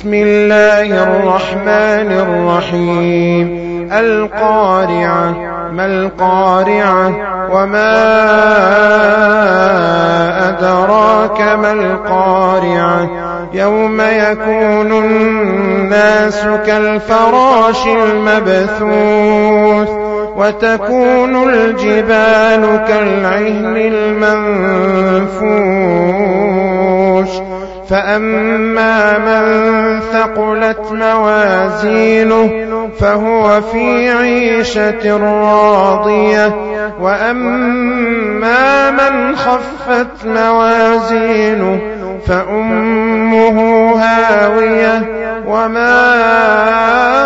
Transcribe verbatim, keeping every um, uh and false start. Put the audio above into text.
بسم الله الرحمن الرحيم القارعة ما القارعة وما أدراك ما القارعة يوم يكون الناس كالفراش المبثوث وتكون الجبال كالعهن المنفوش فأما من ثقلت موازينه فهو في عيشة راضية وأما من خفت موازينه فأمه هاوية وما